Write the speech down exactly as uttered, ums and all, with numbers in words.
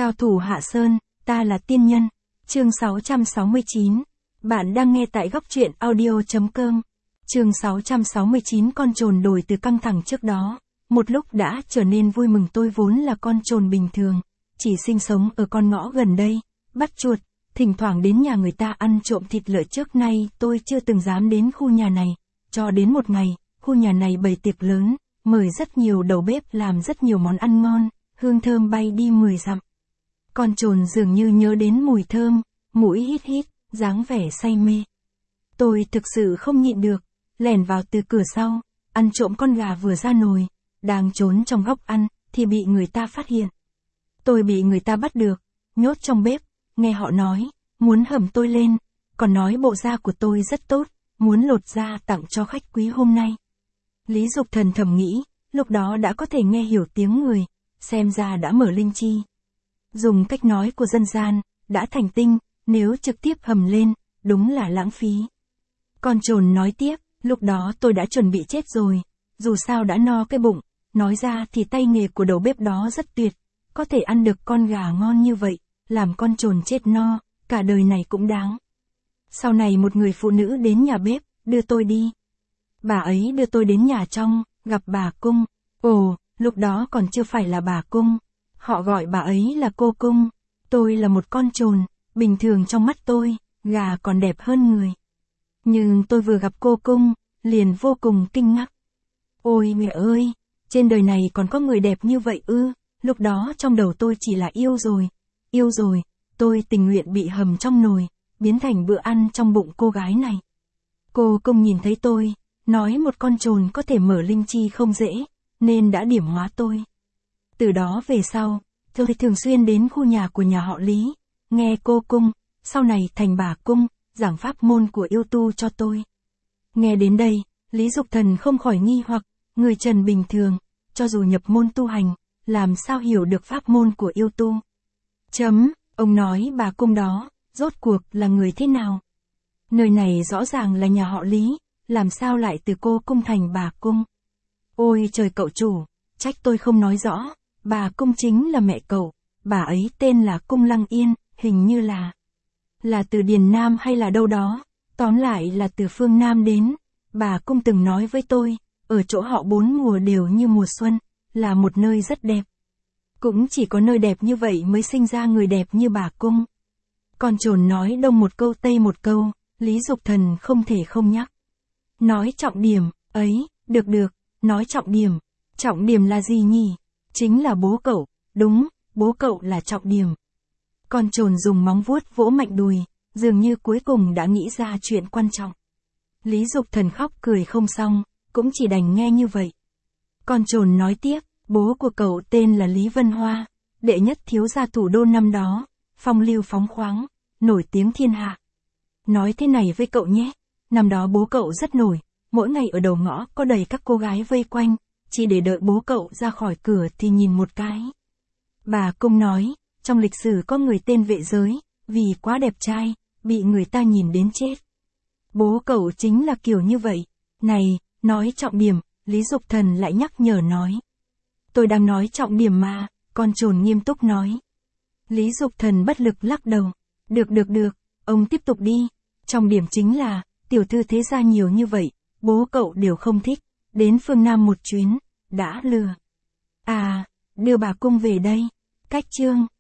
Cao thủ Hạ Sơn, ta là tiên nhân. Chương sáu trăm sáu mươi chín. Bạn đang nghe tại góc truyện audio chấm com. Chương sáu trăm sáu mươi chín. Con trồn đổi từ căng thẳng trước đó, một lúc đã trở nên vui mừng. Tôi vốn là con trồn bình thường, chỉ sinh sống ở con ngõ gần đây, bắt chuột, thỉnh thoảng đến nhà người ta ăn trộm thịt lợn. Trước nay tôi chưa từng dám đến khu nhà này, cho đến một ngày, khu nhà này bày tiệc lớn, mời rất nhiều đầu bếp làm rất nhiều món ăn ngon, hương thơm bay đi mười dặm. Con trồn dường như nhớ đến mùi thơm, mũi hít hít, dáng vẻ say mê. Tôi thực sự không nhịn được, lẻn vào từ cửa sau, ăn trộm con gà vừa ra nồi, đang trốn trong góc ăn, thì bị người ta phát hiện. Tôi bị người ta bắt được, nhốt trong bếp, nghe họ nói, muốn hầm tôi lên, còn nói bộ da của tôi rất tốt, muốn lột da tặng cho khách quý hôm nay. Lý Dục Thần thầm nghĩ, lúc đó đã có thể nghe hiểu tiếng người, xem ra đã mở linh chi. Dùng cách nói của dân gian, đã thành tinh, nếu trực tiếp hầm lên, đúng là lãng phí. Con trồn nói tiếp, lúc đó tôi đã chuẩn bị chết rồi, dù sao đã no cái bụng, nói ra thì tay nghề của đầu bếp đó rất tuyệt, có thể ăn được con gà ngon như vậy, làm con trồn chết no, cả đời này cũng đáng. Sau này một người phụ nữ đến nhà bếp, đưa tôi đi. Bà ấy đưa tôi đến nhà trong, gặp bà Cung. Ồ, lúc đó còn chưa phải là bà Cung. Họ gọi bà ấy là cô Cung. Tôi là một con trồn, bình thường trong mắt tôi, gà còn đẹp hơn người. Nhưng tôi vừa gặp cô Cung, liền vô cùng kinh ngạc. Ôi mẹ ơi, trên đời này còn có người đẹp như vậy ư? Lúc đó trong đầu tôi chỉ là yêu rồi, yêu rồi, tôi tình nguyện bị hầm trong nồi, biến thành bữa ăn trong bụng cô gái này. Cô Cung nhìn thấy tôi, nói một con trồn có thể mở linh chi không dễ, nên đã điểm hóa tôi. Từ đó về sau, tôi thường xuyên đến khu nhà của nhà họ Lý, nghe cô Cung, sau này thành bà Cung, giảng pháp môn của yêu tu cho tôi. Nghe đến đây, Lý Dục Thần không khỏi nghi hoặc, người trần bình thường, cho dù nhập môn tu hành, làm sao hiểu được pháp môn của yêu tu. Chấm, ông nói bà Cung đó, rốt cuộc là người thế nào? Nơi này rõ ràng là nhà họ Lý, làm sao lại từ cô Cung thành bà Cung? Ôi trời cậu chủ, trách tôi không nói rõ, bà Cung chính là mẹ cậu, bà ấy tên là Cung Lăng Yên, hình như là là từ Điền Nam hay là đâu đó, tóm lại là từ phương Nam đến. Bà Cung từng nói với tôi, ở chỗ họ bốn mùa đều như mùa xuân, là một nơi rất đẹp. Cũng chỉ có nơi đẹp như vậy mới sinh ra người đẹp như bà Cung. Con trồn nói đông một câu tây một câu, Lý Dục Thần không thể không nhắc. Nói trọng điểm, ấy, được được, nói trọng điểm. Trọng điểm là gì nhỉ? Chính là bố cậu, đúng, bố cậu là trọng điểm. Con trồn dùng móng vuốt vỗ mạnh đùi, dường như cuối cùng đã nghĩ ra chuyện quan trọng. Lý Dục Thần khóc cười không xong, cũng chỉ đành nghe như vậy. Con trồn nói tiếp, bố của cậu tên là Lý Vân Hoa, đệ nhất thiếu gia thủ đô năm đó, phong lưu phóng khoáng, nổi tiếng thiên hạ. Nói thế này với cậu nhé, năm đó bố cậu rất nổi, mỗi ngày ở đầu ngõ có đầy các cô gái vây quanh, chỉ để đợi bố cậu ra khỏi cửa thì nhìn một cái. Bà Cung nói, trong lịch sử có người tên Vệ Giới, vì quá đẹp trai, bị người ta nhìn đến chết. Bố cậu chính là kiểu như vậy. Này, nói trọng điểm, Lý Dục Thần lại nhắc nhở nói. Tôi đang nói trọng điểm mà, con trồn nghiêm túc nói. Lý Dục Thần bất lực lắc đầu. Được được được, ông tiếp tục đi. Trọng điểm chính là, tiểu thư thế gia nhiều như vậy, bố cậu đều không thích, đến phương Nam một chuyến, đã lừa. À, đưa bà Cung về đây. Cách chương.